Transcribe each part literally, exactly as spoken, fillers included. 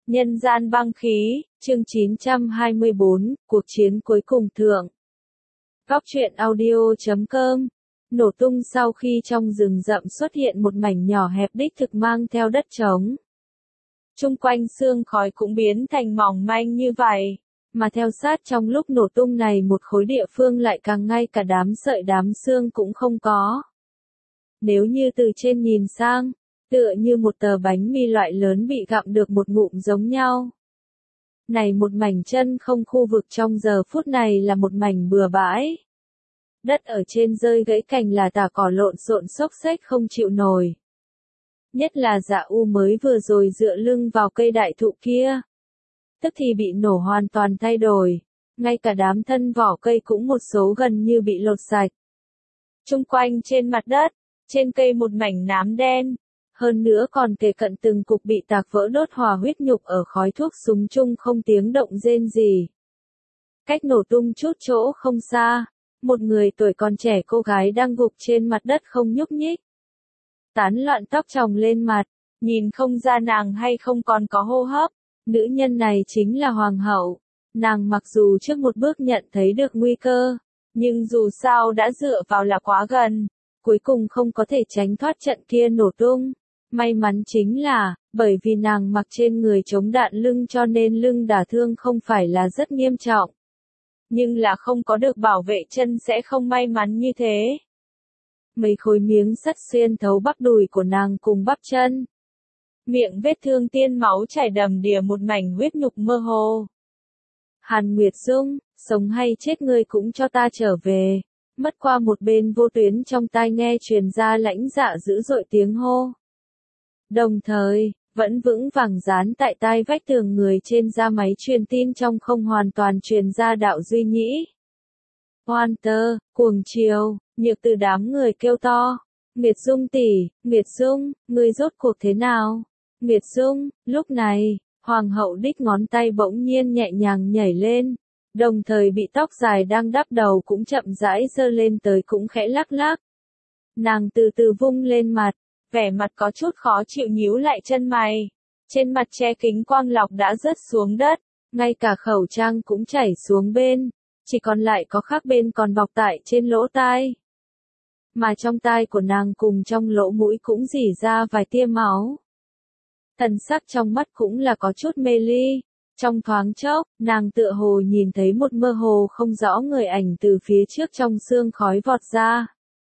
Nhân gian băng khí, chương chín trăm hai mươi bốn, cuộc chiến cuối cùng thượng. Góc truyện audio chấm com. Nổ tung sau khi trong rừng rậm xuất hiện một mảnh nhỏ hẹp đích thực mang theo đất trống. Chung quanh sương khói cũng biến thành mỏng manh như vậy, mà theo sát trong lúc nổ tung này một khối địa phương lại càng ngay cả đám sợi đám sương cũng không có. Nếu như từ trên nhìn sang, tựa như một tờ bánh mì loại lớn bị gặm được một ngụm giống nhau. Này một mảnh chân không khu vực trong giờ phút này là một mảnh bừa bãi. Đất ở trên rơi gãy cành là tả cỏ lộn xộn xốc xếch không chịu nổi. Nhất là Dạ U mới vừa rồi dựa lưng vào cây đại thụ kia. Tức thì bị nổ hoàn toàn thay đổi, ngay cả đám thân vỏ cây cũng một số gần như bị lột sạch. Trung quanh trên mặt đất, trên cây một mảnh nám đen. Hơn nữa còn kề cận từng cục bị tạc vỡ đốt hòa huyết nhục ở khói thuốc súng chung không tiếng động rên gì. Cách nổ tung chút chỗ không xa, một người tuổi còn trẻ cô gái đang gục trên mặt đất không nhúc nhích. Tán loạn tóc tròng lên mặt, nhìn không ra nàng hay không còn có hô hấp. Nữ nhân này chính là Hoàng hậu. Nàng mặc dù trước một bước nhận thấy được nguy cơ, nhưng dù sao đã dựa vào là quá gần, cuối cùng không có thể tránh thoát trận kia nổ tung. May mắn chính là, bởi vì nàng mặc trên người chống đạn lưng cho nên lưng đả thương không phải là rất nghiêm trọng. Nhưng là không có được bảo vệ chân sẽ không may mắn như thế. Mấy khối miếng sắt xuyên thấu bắp đùi của nàng cùng bắp chân. Miệng vết thương tiên máu chảy đầm đìa một mảnh huyết nhục mơ hồ. Hàn Nguyệt Dung, sống hay chết ngươi cũng cho ta trở về. Mất qua một bên vô tuyến trong tai nghe truyền ra lãnh dạ dữ dội tiếng hô. Đồng thời, vẫn vững vàng dán tại tai vách tường người trên da máy truyền tin trong không hoàn toàn truyền ra đạo duy nhĩ. Hoan tơ, cuồng chiều, nhược từ đám người kêu to. Nguyệt Dung tỷ, Nguyệt Dung, ngươi rốt cuộc thế nào? Nguyệt Dung, lúc này, Hoàng hậu đích ngón tay bỗng nhiên nhẹ nhàng nhảy lên, đồng thời bị tóc dài đang đắp đầu cũng chậm rãi giơ lên tới cũng khẽ lắc lắc. Nàng từ từ vung lên mặt. Vẻ mặt có chút khó chịu nhíu lại chân mày. Trên mặt che kính quang lọc đã rớt xuống đất, ngay cả khẩu trang cũng chảy xuống bên, chỉ còn lại có khác bên còn bọc tại trên lỗ tai. Mà trong tai của nàng cùng trong lỗ mũi cũng rỉ ra vài tia máu. Thần sắc trong mắt cũng là có chút mê ly. Trong thoáng chốc, nàng tựa hồ nhìn thấy một mơ hồ không rõ người ảnh từ phía trước trong sương khói vọt ra.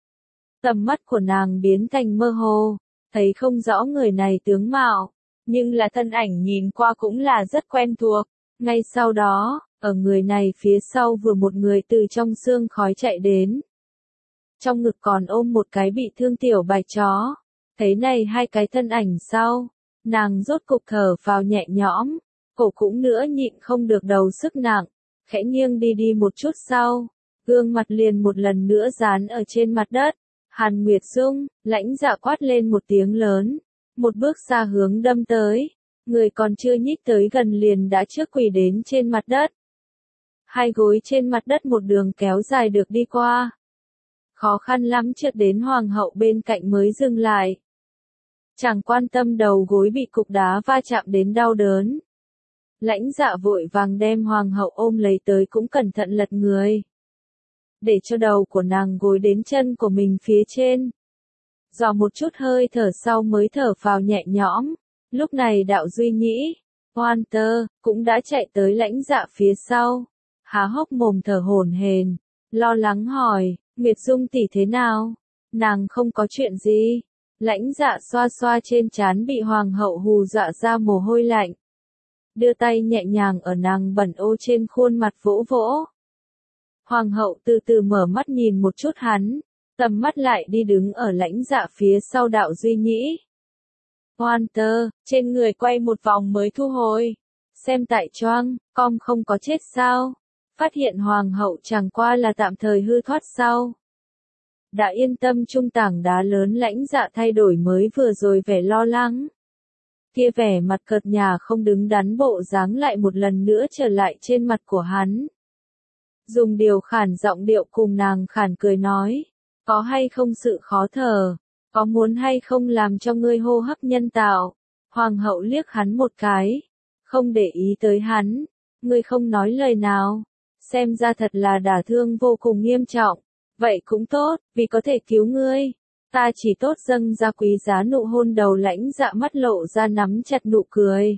Tầm mắt của nàng biến thành mơ hồ, thấy không rõ người này tướng mạo, nhưng là thân ảnh nhìn qua cũng là rất quen thuộc. Ngay sau đó, ở người này phía sau vừa một người từ trong sương khói chạy đến. Trong ngực còn ôm một cái bị thương tiểu bạch chó. Thấy này hai cái thân ảnh sau, nàng rốt cục thở vào nhẹ nhõm, cổ cũng nữa nhịn không được đầu sức nặng, khẽ nghiêng đi đi một chút sau, gương mặt liền một lần nữa dán ở trên mặt đất. Hàn Nguyệt Dung, lãnh dạ quát lên một tiếng lớn, một bước xa hướng đâm tới, người còn chưa nhích tới gần liền đã trước quỳ đến trên mặt đất. Hai gối trên mặt đất một đường kéo dài được đi qua. Khó khăn lắm trượt đến Hoàng hậu bên cạnh mới dừng lại. Chẳng quan tâm đầu gối bị cục đá va chạm đến đau đớn. Lãnh dạ vội vàng đem Hoàng hậu ôm lấy tới cũng cẩn thận lật người. Để cho đầu của nàng gối đến chân của mình phía trên. Dò một chút hơi thở sau mới thở vào nhẹ nhõm. Lúc này đạo duy nhĩ, Hoan tơ, cũng đã chạy tới lãnh dạ phía sau. Há hốc mồm thở hổn hển, lo lắng hỏi, Nguyệt Dung tỷ thế nào? Nàng không có chuyện gì. Lãnh dạ xoa xoa trên trán bị Hoàng hậu hù dọa ra mồ hôi lạnh. Đưa tay nhẹ nhàng ở nàng bẩn ô trên khuôn mặt vỗ vỗ. Hoàng hậu từ từ mở mắt nhìn một chút hắn, tầm mắt lại đi đứng ở lãnh dạ phía sau đạo duy nhĩ. Hoan tơ, trên người quay một vòng mới thu hồi. Xem tại choang, com không có chết sao? Phát hiện Hoàng hậu chẳng qua là tạm thời hư thoát sau. Đã yên tâm trung tảng đá lớn lãnh dạ thay đổi mới vừa rồi vẻ lo lắng. Kia vẻ mặt cợt nhả không đứng đắn bộ dáng lại một lần nữa trở lại trên mặt của hắn. Dùng điều khản giọng điệu cùng nàng khản cười nói, có hay không sự khó thở, có muốn hay không làm cho ngươi hô hấp nhân tạo. Hoàng hậu liếc hắn một cái, không để ý tới hắn. Ngươi không nói lời nào. Xem ra thật là đả thương vô cùng nghiêm trọng. Vậy cũng tốt, vì có thể cứu ngươi. Ta chỉ tốt dâng ra quý giá nụ hôn đầu Lãnh Dạ mắt lộ ra nắm chặt nụ cười.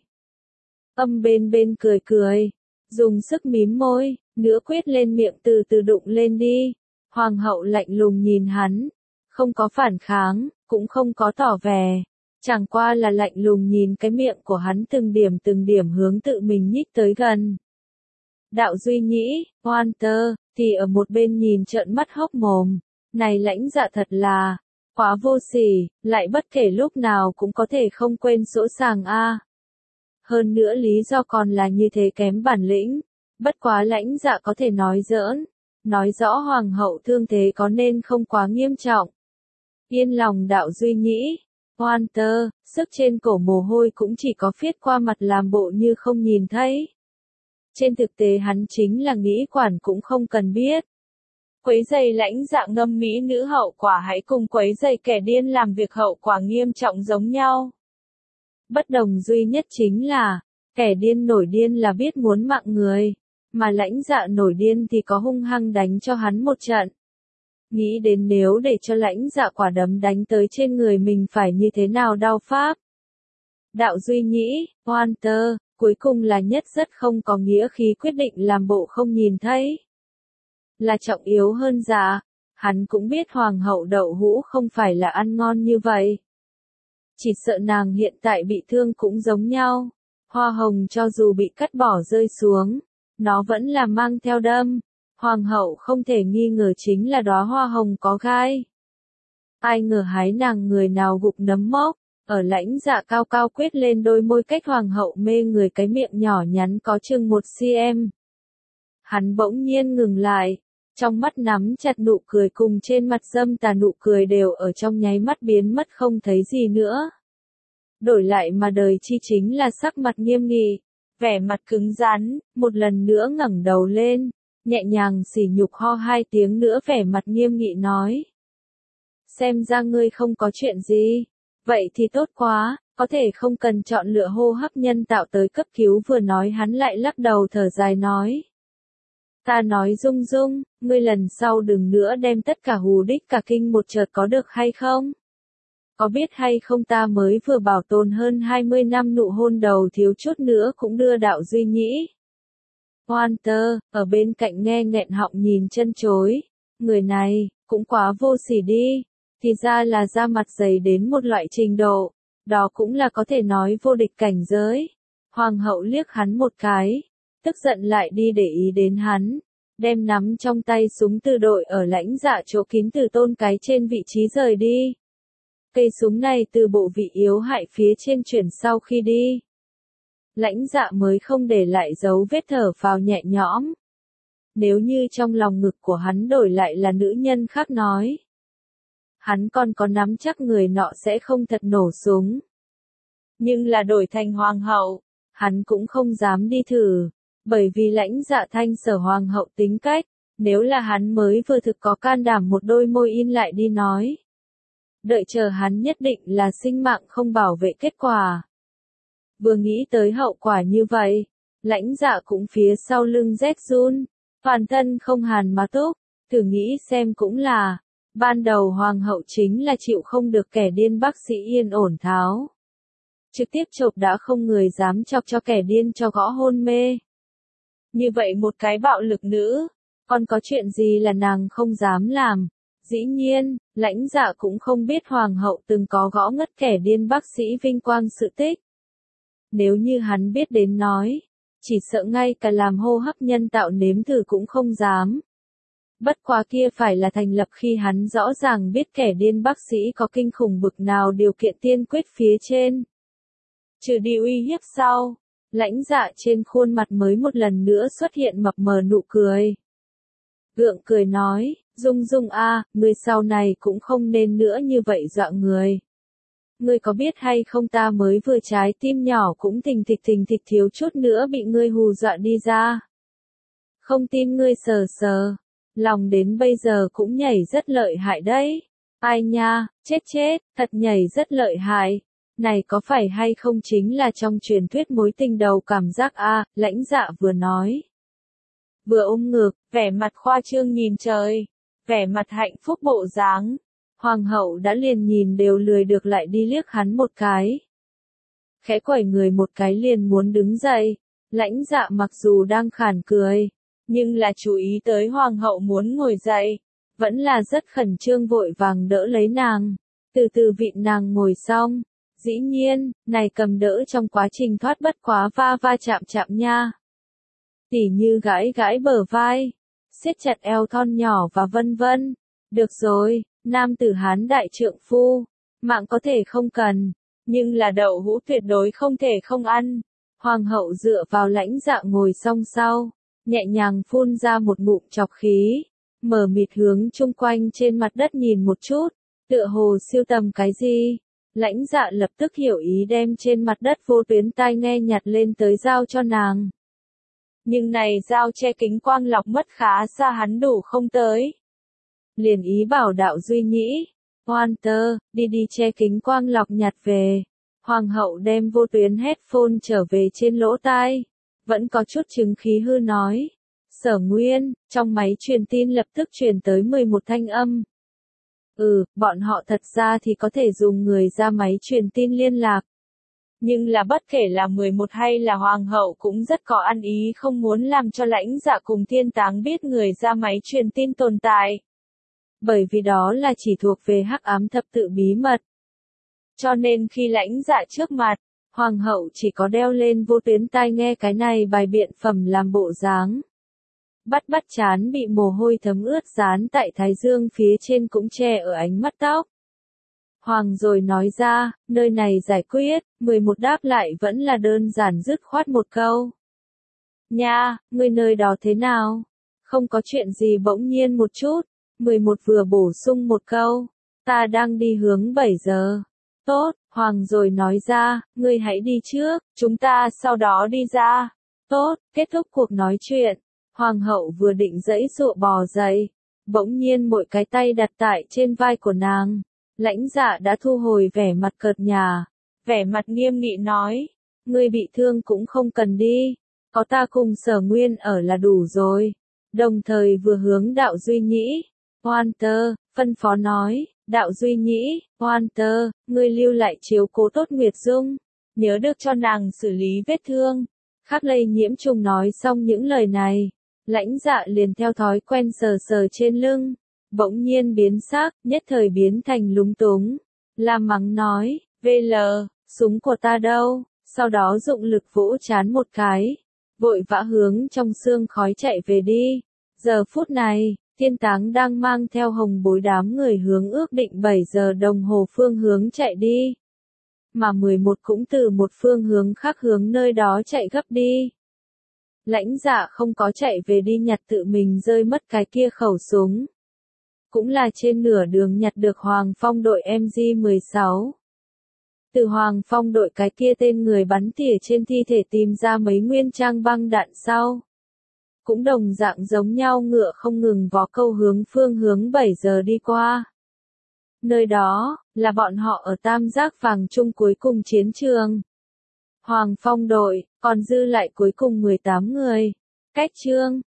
Âm bên bên cười cười. Dùng sức mím môi, nữa quyết lên miệng từ từ đụng lên đi. Hoàng hậu lạnh lùng nhìn hắn. Không có phản kháng, cũng không có tỏ vẻ. Chẳng qua là lạnh lùng nhìn cái miệng của hắn từng điểm từng điểm hướng tự mình nhích tới gần. Đạo Duy Nhĩ, Walter, thì ở một bên nhìn trợn mắt hốc mồm. Này Lãnh Dạ thật là, quá vô sỉ, lại bất kể lúc nào cũng có thể không quên sỗ sàng a. Hơn nữa lý do còn là như thế kém bản lĩnh. Bất quá Lãnh Dạ có thể nói giỡn. Nói rõ hoàng hậu thương thế có nên không quá nghiêm trọng. Yên lòng Đạo Duy Nhĩ. Walter, sức trên cổ mồ hôi cũng chỉ có phiết qua mặt làm bộ như không nhìn thấy. Trên thực tế hắn chính là nghĩ quản cũng không cần biết. Quấy giày Lãnh Dạ ngâm mỹ nữ hậu quả hãy cùng quấy giày kẻ điên làm việc hậu quả nghiêm trọng giống nhau. Bất đồng duy nhất chính là, kẻ điên nổi điên là biết muốn mạng người, mà Lãnh Dạ nổi điên thì có hung hăng đánh cho hắn một trận. Nghĩ đến nếu để cho Lãnh Dạ quả đấm đánh tới trên người mình phải như thế nào đau pháp. Đạo Duy Nhĩ, Walter, cuối cùng là nhất rất không có nghĩa khí quyết định làm bộ không nhìn thấy. Là trọng yếu hơn dạ, hắn cũng biết hoàng hậu đậu hũ không phải là ăn ngon như vậy. Chỉ sợ nàng hiện tại bị thương cũng giống nhau. Hoa hồng cho dù bị cắt bỏ rơi xuống, nó vẫn là mang theo đâm. Hoàng hậu không thể nghi ngờ chính là đóa hoa hồng có gai. Ai ngờ hái nàng người nào gục nấm mốc, ở Lãnh Dạ cao cao quyết lên đôi môi cách hoàng hậu mê người cái miệng nhỏ nhắn có chừng một xăng-ti-mét. Hắn bỗng nhiên ngừng lại, trong mắt nắm chặt nụ cười cùng trên mặt dâm tà nụ cười đều ở trong nháy mắt biến mất không thấy gì nữa. Đổi lại mà đời chi chính là sắc mặt nghiêm nghị, vẻ mặt cứng rắn, một lần nữa ngẩng đầu lên, nhẹ nhàng sỉ nhục ho hai tiếng nữa vẻ mặt nghiêm nghị nói. Xem ra ngươi không có chuyện gì, vậy thì tốt quá, có thể không cần chọn lựa hô hấp nhân tạo tới cấp cứu vừa nói hắn lại lắc đầu thở dài nói. Ta nói Dung Dung, ngươi lần sau đừng nữa đem tất cả hù đích cả kinh một chợt có được hay không? Có biết hay không ta mới vừa bảo tồn hơn hai mươi năm nụ hôn đầu thiếu chút nữa cũng đưa Đạo Duy Nhĩ. Walter, ở bên cạnh nghe nghẹn họng nhìn chân chối, người này, cũng quá vô sỉ đi, thì ra là da mặt dày đến một loại trình độ, đó cũng là có thể nói vô địch cảnh giới. Hoàng hậu liếc hắn một cái, tức giận lại đi để ý đến hắn, đem nắm trong tay súng từ đội ở Lãnh Dạ chỗ kín từ tôn cái trên vị trí rời đi. Cây súng này từ bộ vị yếu hại phía trên chuyển sau khi đi. Lãnh Dạ mới không để lại dấu vết thở phào nhẹ nhõm. Nếu như trong lòng ngực của hắn đổi lại là nữ nhân khác nói. Hắn còn có nắm chắc người nọ sẽ không thật nổ súng. Nhưng là đổi thành hoàng hậu, hắn cũng không dám đi thử. Bởi vì Lãnh Dạ thanh sở hoàng hậu tính cách, nếu là hắn mới vừa thực có can đảm một đôi môi in lại đi nói. Đợi chờ hắn nhất định là sinh mạng không bảo vệ kết quả. Vừa nghĩ tới hậu quả như vậy, Lãnh Dạ cũng phía sau lưng rét run, toàn thân không hàn mà túc, thử nghĩ xem cũng là, ban đầu hoàng hậu chính là chịu không được kẻ điên bác sĩ yên ổn tháo. Trực tiếp chộp đã không người dám chọc cho kẻ điên cho gõ hôn mê. Như vậy một cái bạo lực nữ, còn có chuyện gì là nàng không dám làm. Dĩ nhiên, Lãnh Dạ cũng không biết hoàng hậu từng có gõ ngất kẻ điên bác sĩ vinh quang sự tích. Nếu như hắn biết đến nói, chỉ sợ ngay cả làm hô hấp nhân tạo nếm thử cũng không dám. Bất quá kia phải là thành lập khi hắn rõ ràng biết kẻ điên bác sĩ có kinh khủng bực nào điều kiện tiên quyết phía trên. Trừ đi uy hiếp sau, Lãnh Dạ trên khuôn mặt mới một lần nữa xuất hiện mập mờ nụ cười. Gượng cười nói, Dung Dung a, ngươi sau này cũng không nên nữa như vậy dọa người. Ngươi có biết hay không ta mới vừa trái tim nhỏ cũng thình thịch thình thịch thiếu chút nữa bị ngươi hù dọa đi ra. Không tin ngươi sờ sờ, lòng đến bây giờ cũng nhảy rất lợi hại đấy. Ai nha, chết chết, thật nhảy rất lợi hại. Này có phải hay không chính là trong truyền thuyết mối tình đầu cảm giác a, Lãnh Dạ vừa nói. Vừa ôm ngực, vẻ mặt khoa trương nhìn trời, vẻ mặt hạnh phúc bộ dáng. Hoàng hậu đã liền nhìn đều lười được lại đi liếc hắn một cái. Khẽ quẩy người một cái liền muốn đứng dậy, Lãnh Dạ mặc dù đang khản cười, nhưng là chú ý tới hoàng hậu muốn ngồi dậy, vẫn là rất khẩn trương vội vàng đỡ lấy nàng, từ từ vịn nàng ngồi xong. Dĩ nhiên, này cầm đỡ trong quá trình thoát bất quá va va chạm chạm nha. Tỉ như gãi gãi bờ vai, siết chặt eo thon nhỏ và vân vân. Được rồi, nam tử Hán đại trượng phu, mạng có thể không cần, nhưng là đậu hũ tuyệt đối không thể không ăn. Hoàng hậu dựa vào Lãnh Dạ ngồi xong sau, nhẹ nhàng phun ra một ngụm chọc khí, mở mịt hướng chung quanh trên mặt đất nhìn một chút, tựa hồ siêu tầm cái gì. Lãnh Dạ lập tức hiểu ý đem trên mặt đất vô tuyến tai nghe nhặt lên tới giao cho nàng. Nhưng này giao che kính quang lọc mất khá xa hắn đủ không tới. Liền ý bảo Đạo Duy Nhĩ, Hoan tơ, đi đi che kính quang lọc nhặt về. Hoàng hậu đem vô tuyến headphone trở về trên lỗ tai, vẫn có chút chứng khí hư nói. Sở Nguyên, trong máy truyền tin lập tức truyền tới mười một thanh âm. Ừ, bọn họ thật ra thì có thể dùng người ra máy truyền tin liên lạc. Nhưng là bất kể là mười một hay là hoàng hậu cũng rất có ăn ý không muốn làm cho Lãnh Dạ cùng Thiên Táng biết người ra máy truyền tin tồn tại. Bởi vì đó là chỉ thuộc về hắc ám thập tự bí mật. Cho nên khi Lãnh Dạ trước mặt, hoàng hậu chỉ có đeo lên vô tuyến tai nghe cái này bài biện phẩm làm bộ dáng. Bắt bắt chán bị mồ hôi thấm ướt dán tại thái dương phía trên cũng che ở ánh mắt tóc. Hoàng rồi nói ra, nơi này giải quyết, mười một đáp lại vẫn là đơn giản dứt khoát một câu. Nha, người nơi đó thế nào? Không có chuyện gì bỗng nhiên một chút, mười một vừa bổ sung một câu, ta đang đi hướng bảy giờ. Tốt, Hoàng rồi nói ra, ngươi hãy đi trước, chúng ta sau đó đi ra. Tốt, kết thúc cuộc nói chuyện. Hoàng hậu vừa định giãy giụa bò dậy, bỗng nhiên mỗi cái tay đặt tại trên vai của nàng. Lãnh Dạ đã thu hồi vẻ mặt cợt nhả, vẻ mặt nghiêm nghị nói, ngươi bị thương cũng không cần đi, có ta cùng Sở Nguyên ở là đủ rồi. Đồng thời vừa hướng Đạo Duy Nhĩ, Hoan tơ, phân phó nói, Đạo Duy Nhĩ, Hoan tơ, ngươi lưu lại chiếu cố tốt Nguyệt Dung, nhớ được cho nàng xử lý vết thương. Khắc Lây Nhiễm Trùng nói xong những lời này, Lãnh Dạ liền theo thói quen sờ sờ trên lưng, bỗng nhiên biến sắc, nhất thời biến thành lúng túng. La mắng nói, vê lờ, súng của ta đâu, sau đó dụng lực vỗ chán một cái, vội vã hướng trong sương khói chạy về đi. Giờ phút này, Thiên Táng đang mang theo Hồng Bối đám người hướng ước định bảy giờ đồng hồ phương hướng chạy đi. Mà mười một cũng từ một phương hướng khác hướng nơi đó chạy gấp đi. Lãnh Dạ không có chạy về đi nhặt tự mình rơi mất cái kia khẩu súng. Cũng là trên nửa đường nhặt được Hoàng Phong đội em giê mười sáu. Từ Hoàng Phong đội cái kia tên người bắn tỉa trên thi thể tìm ra mấy nguyên trang băng đạn sau. Cũng đồng dạng giống nhau ngựa không ngừng vó câu hướng phương hướng bảy giờ đi qua. Nơi đó, là bọn họ ở tam giác vàng chung cuối cùng chiến trường. Hoàng Phong đội, còn dư lại cuối cùng mười tám người. Cách chương